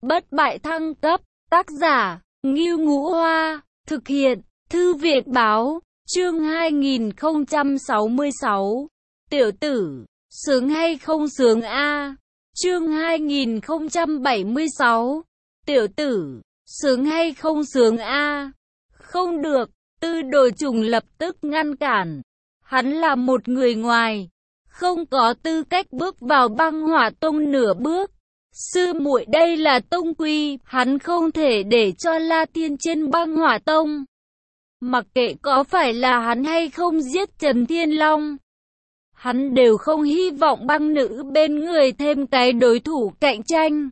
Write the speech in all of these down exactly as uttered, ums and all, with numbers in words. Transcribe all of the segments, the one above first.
Bất bại thăng cấp, tác giả, Ngưu Ngũ Hoa, thực hiện, Thư viện báo, chương hai nghìn không trăm sáu mươi sáu. Tiểu tử, sướng hay không sướng a? Chương hai nghìn không trăm bảy mươi sáu. Tiểu tử, sướng hay không sướng a? Không được, Tư Đồ Trùng lập tức ngăn cản. Hắn là một người ngoài, không có tư cách bước vào Băng Hỏa Tông nửa bước. Sư muội, đây là tông quy, hắn không thể để cho La Thiên trên Băng Hỏa Tông. Mặc kệ có phải là hắn hay không giết Trần Thiên Long, hắn đều không hy vọng băng nữ bên người thêm cái đối thủ cạnh tranh.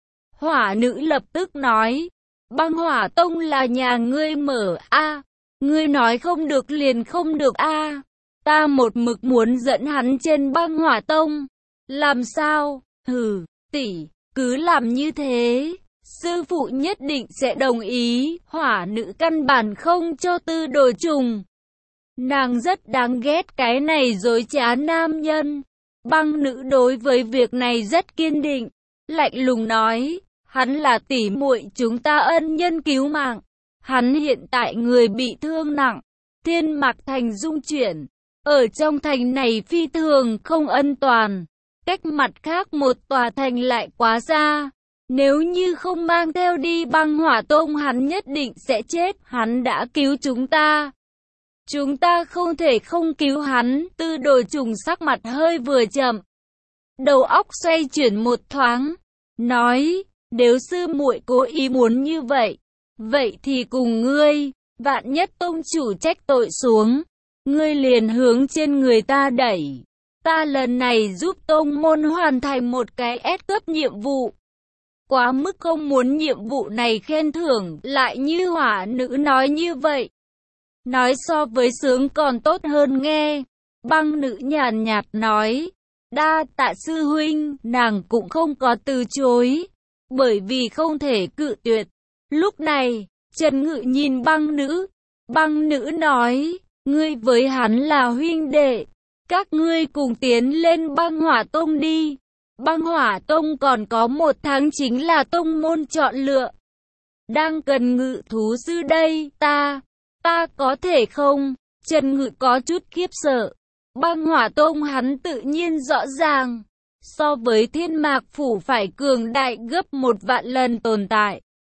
Hỏa nữ lập tức nói, Băng Hỏa Tông là nhà ngươi mở a, à, ngươi nói không được liền không được a. À. Ta một mực muốn dẫn hắn trên Băng Hỏa Tông. Làm sao? Hừ, tỷ, cứ làm như thế, sư phụ nhất định sẽ đồng ý. Hỏa nữ căn bản không cho Tư Đồ Trùng. Nàng rất đáng ghét cái này dối trá nam nhân. Băng nữ đối với việc này rất kiên định, lạnh lùng nói, hắn là tỷ muội chúng ta ân nhân cứu mạng. Hắn hiện tại người bị thương nặng, Thiên Mạc Thành rung chuyển. Ở trong thành này phi thường không an toàn, cách mặt khác một tòa thành lại quá xa. Nếu như không mang theo đi Băng Hỏa Tông hắn nhất định sẽ chết. Hắn đã cứu chúng ta, chúng ta không thể không cứu hắn. Tư Đồ Trùng sắc mặt hơi vừa chậm, đầu óc xoay chuyển một thoáng, nói, nếu sư muội cố ý muốn như vậy, vậy thì cùng ngươi. Vạn nhất tông chủ trách tội xuống, ngươi liền hướng trên người ta đẩy. Ta lần này giúp tông môn hoàn thành một cái S cấp nhiệm vụ. Quá mức không muốn nhiệm vụ này khen thưởng, lại như hỏa nữ nói như vậy. Nói so với sướng còn tốt hơn nghe. Băng nữ nhàn nhạt nói, đa tạ sư huynh. Nàng cũng không có từ chối, bởi vì không thể cự tuyệt. Lúc này, Trần Ngự nhìn băng nữ. Băng nữ nói, ngươi với hắn là huynh đệ, các ngươi cùng tiến lên Băng Hỏa Tông đi. Băng Hỏa Tông còn có một tháng chính là tông môn chọn lựa. Đang cần ngự thú sư đây, ta, ta có thể không? Trần Ngự có chút khiếp sợ. Băng Hỏa Tông hắn tự nhiên rõ ràng, so với Thiên Mạc Phủ phải cường đại gấp một vạn lần tồn tại.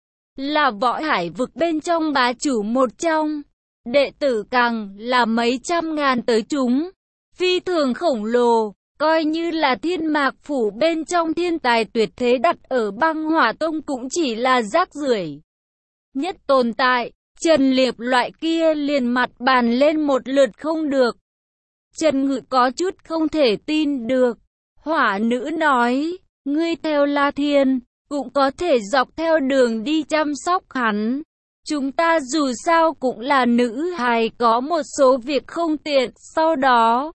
Là võ hải vực bên trong bá chủ một trong. Đệ tử càng là mấy trăm ngàn tới chúng, phi thường khổng lồ, coi như là Thiên Mạc Phủ bên trong thiên tài tuyệt thế đặt ở Băng Hỏa Tông cũng chỉ là rác rưởi nhất tồn tại. Trần Liệp loại kia liền mặt bàn lên một lượt không được. Trần Ngự có chút không thể tin được. Hỏa nữ nói, ngươi theo La Thiên, cũng có thể dọc theo đường đi chăm sóc hắn. Chúng ta dù sao cũng là nữ hài, có một số việc không tiện. Sau đó,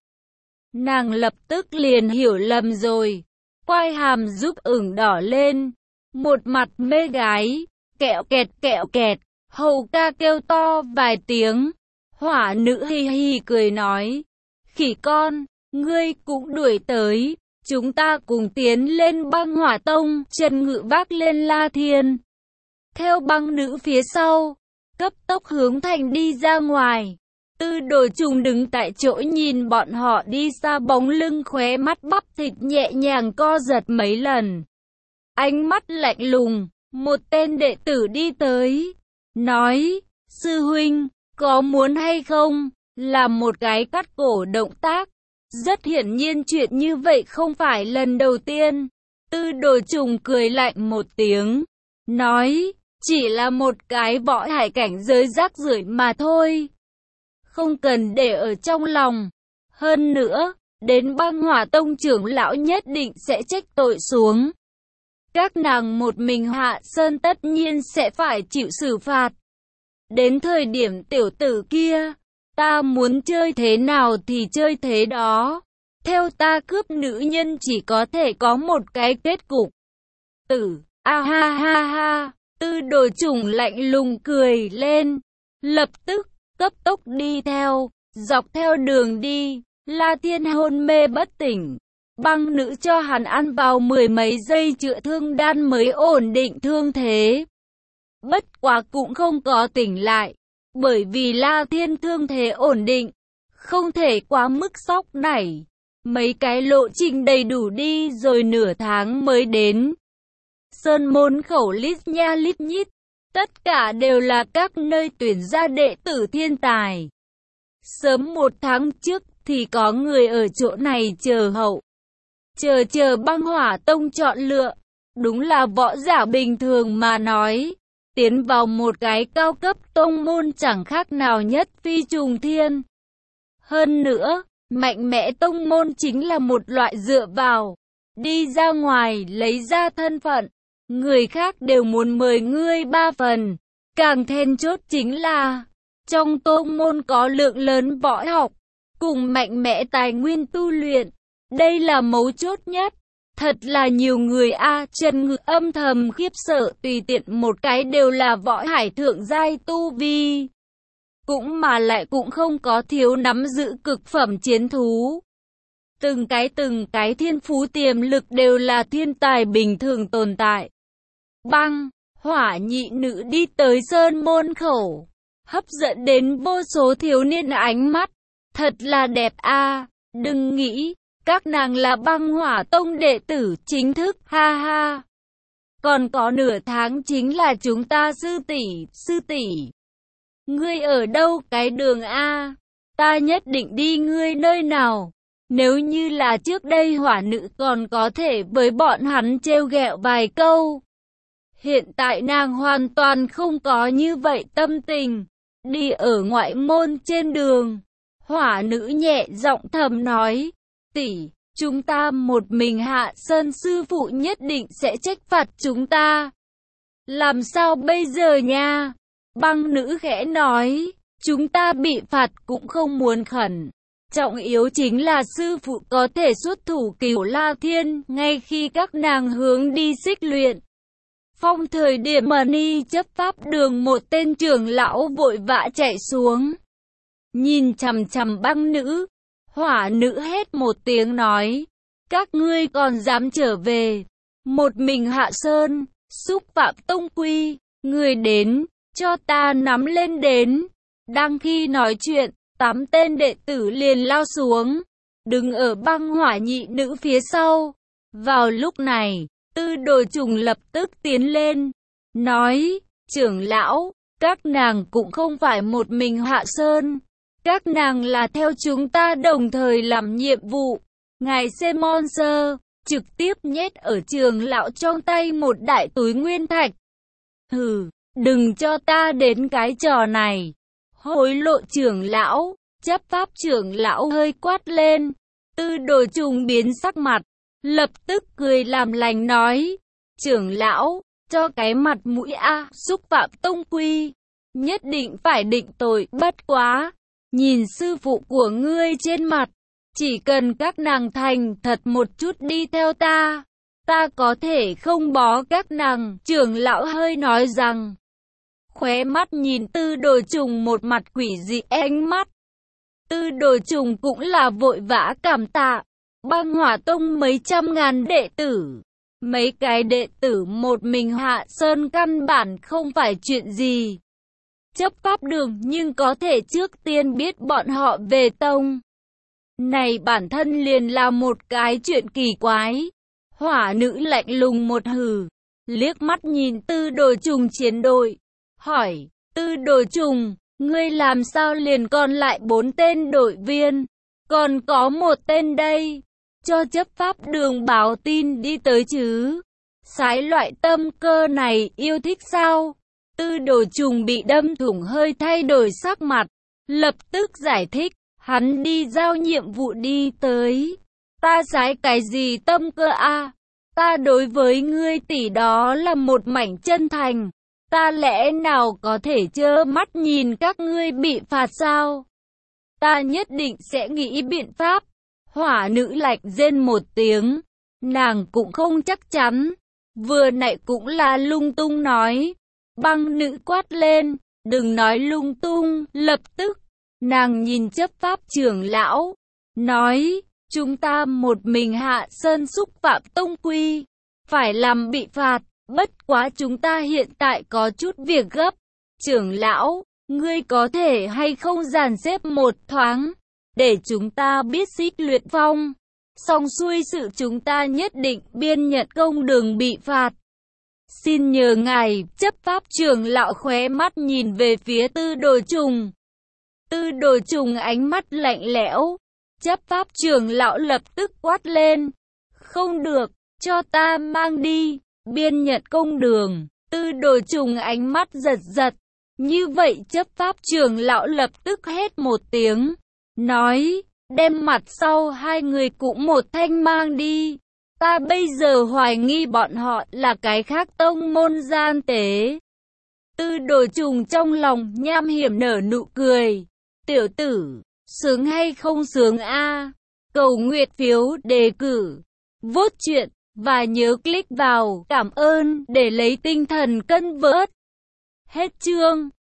nàng lập tức liền hiểu lầm rồi, quai hàm giúp ửng đỏ lên, một mặt mê gái, kẹo kẹt kẹo kẹt, hầu ca kêu to vài tiếng. Hỏa nữ hi hi cười nói, khỉ con, ngươi cũng đuổi tới, chúng ta cùng tiến lên Băng Hỏa Tông. Trần Ngự vác lên La Thiên, theo băng nữ phía sau, cấp tốc hướng thành đi ra ngoài. Tư Đồ Trùng đứng tại chỗ nhìn bọn họ đi xa, bóng lưng khóe mắt bắp thịt nhẹ nhàng co giật mấy lần. Ánh mắt lạnh lùng, một tên đệ tử đi tới, nói, sư huynh, có muốn hay không? Làm một cái cắt cổ động tác. Rất hiển nhiên chuyện như vậy không phải lần đầu tiên. Tư Đồ Trùng cười lạnh một tiếng, nói, chỉ là một cái võ hải cảnh giới rác rưởi mà thôi, không cần để ở trong lòng. Hơn nữa, đến Băng Hỏa Tông trưởng lão nhất định sẽ trách tội xuống. Các nàng một mình hạ sơn tất nhiên sẽ phải chịu xử phạt. Đến thời điểm tiểu tử kia, ta muốn chơi thế nào thì chơi thế đó. Theo ta cướp nữ nhân chỉ có thể có một cái kết cục. Tử, a ha ha ha. Tư Đồ Trùng lạnh lùng cười lên, lập tức cấp tốc đi theo. Dọc theo đường đi, La Thiên hôn mê bất tỉnh. Băng nữ cho hắn ăn vào mười mấy giây chữa thương đan mới ổn định thương thế. Bất quá cũng không có tỉnh lại, bởi vì La Thiên thương thế ổn định, không thể quá mức sốc nảy. Mấy cái lộ trình đầy đủ đi rồi nửa tháng mới đến. Sơn môn khẩu lít nha lít nhít, tất cả đều là các nơi tuyển ra đệ tử thiên tài. Sớm một tháng trước thì có người ở chỗ này chờ hậu. Chờ chờ Băng Hỏa Tông chọn lựa, đúng là võ giả bình thường mà nói. Tiến vào một cái cao cấp tông môn chẳng khác nào nhất phi trùng thiên. Hơn nữa, mạnh mẽ tông môn chính là một loại dựa vào. Đi ra ngoài lấy ra thân phận, người khác đều muốn mời ngươi ba phần. Càng then chốt chính là, trong tông môn có lượng lớn võ học, cùng mạnh mẽ tài nguyên tu luyện. Đây là mấu chốt nhất. Thật là nhiều người a à, Trần Ngự âm thầm khiếp sợ, tùy tiện một cái đều là võ hải thượng giai tu vi. Cũng mà lại cũng không có thiếu nắm giữ cực phẩm chiến thú. Từng cái từng cái thiên phú tiềm lực đều là thiên tài bình thường tồn tại. Băng, hỏa nhị nữ đi tới sơn môn khẩu, hấp dẫn đến vô số thiếu niên ánh mắt. Thật là đẹp a à, đừng nghĩ. Các nàng là Băng Hỏa Tông đệ tử chính thức, ha ha. Còn có nửa tháng chính là chúng ta sư tỷ, sư tỷ. Ngươi ở đâu cái đường A? Ta nhất định đi ngươi nơi nào? Nếu như là trước đây hỏa nữ còn có thể với bọn hắn trêu ghẹo vài câu. Hiện tại nàng hoàn toàn không có như vậy tâm tình. Đi ở ngoại môn trên đường, hỏa nữ nhẹ giọng thầm nói. Tỷ, chúng ta một mình hạ sơn, sư phụ nhất định sẽ trách phạt chúng ta. Làm sao bây giờ nha? Băng nữ khẽ nói, chúng ta bị phạt cũng không muốn khẩn. Trọng yếu chính là sư phụ có thể xuất thủ cứu La Thiên, ngay khi các nàng hướng đi xích luyện. Phong thời điểm mà ni chấp pháp đường một tên trưởng lão vội vã chạy xuống. Nhìn chằm chằm băng nữ. Hỏa nữ hét một tiếng nói, các ngươi còn dám trở về, một mình hạ sơn, xúc phạm tông quy, người đến, cho ta nắm lên đến. Đang khi nói chuyện, tám tên đệ tử liền lao xuống, đứng ở Băng Hỏa nhị nữ phía sau. Vào lúc này, Tư Đồ Trùng lập tức tiến lên, nói, trưởng lão, các nàng cũng không phải một mình hạ sơn. Các nàng là theo chúng ta đồng thời làm nhiệm vụ. Ngài Semon Sơ trực tiếp nhét ở trường lão trong tay một đại túi nguyên thạch. Hừ, đừng cho ta đến cái trò này. Hối lộ trưởng lão, chấp pháp trưởng lão hơi quát lên. Tư Đồ Trùng biến sắc mặt, lập tức cười làm lành nói. Trưởng lão, cho cái mặt mũi a, xúc phạm tông quy. Nhất định phải định tội, bất quá. Nhìn sư phụ của ngươi trên mặt, chỉ cần các nàng thành thật một chút đi theo ta, ta có thể không bó các nàng. Trưởng lão hơi nói rằng, khóe mắt nhìn Tư Đồ Trùng một mặt quỷ dị ánh mắt. Tư Đồ Trùng cũng là vội vã cảm tạ. Băng Hỏa Tông mấy trăm ngàn đệ tử, mấy cái đệ tử một mình hạ sơn căn bản không phải chuyện gì. Chấp pháp đường nhưng có thể trước tiên biết bọn họ về tông. Này bản thân liền là một cái chuyện kỳ quái. Hỏa nữ lạnh lùng một hừ, liếc mắt nhìn Tư Đồ Trùng chiến đội, hỏi, Tư Đồ Trùng, ngươi làm sao liền còn lại bốn tên đội viên, còn có một tên đây, cho chấp pháp đường báo tin đi tới chứ. Sái loại tâm cơ này yêu thích sao? Tư Đồ Trùng bị đâm thủng hơi thay đổi sắc mặt, lập tức giải thích, hắn đi giao nhiệm vụ đi tới. Ta sái cái gì tâm cơ a? À? Ta đối với ngươi tỷ đó là một mảnh chân thành, ta lẽ nào có thể trơ mắt nhìn các ngươi bị phạt sao? Ta nhất định sẽ nghĩ biện pháp. Hỏa nữ lạnh rên một tiếng, nàng cũng không chắc chắn, vừa nãy cũng là lung tung nói. Băng nữ quát lên, đừng nói lung tung, lập tức, nàng nhìn chấp pháp trưởng lão, nói, Chúng ta một mình hạ sơn xúc phạm tông quy, phải làm bị phạt, bất quá chúng ta hiện tại có chút việc gấp. Trưởng lão, ngươi có thể hay không dàn xếp một thoáng, để chúng ta biết Xích Luyện Phong. Xong xuôi sự chúng ta nhất định biên nhận công đường bị phạt. Xin nhờ ngài, chấp pháp trưởng lão khóe mắt nhìn về phía Tư Đồ Trùng. Tư Đồ Trùng ánh mắt lạnh lẽo. Chấp pháp trưởng lão lập tức quát lên. Không được, cho ta mang đi, biên nhận công đường. Tư Đồ Trùng ánh mắt giật giật. Như vậy chấp pháp trưởng lão lập tức hét một tiếng. Nói, đem mặt sau hai người cũng một thanh mang đi. Ta bây giờ hoài nghi bọn họ là cái khác tông môn gian tế. Tư Đồ Trùng trong lòng nham hiểm nở nụ cười. Tiểu tử, sướng hay không sướng a? Cầu nguyện phiếu đề cử, vote chuyện, và nhớ click vào cảm ơn để lấy tinh thần cân vớt. Hết chương.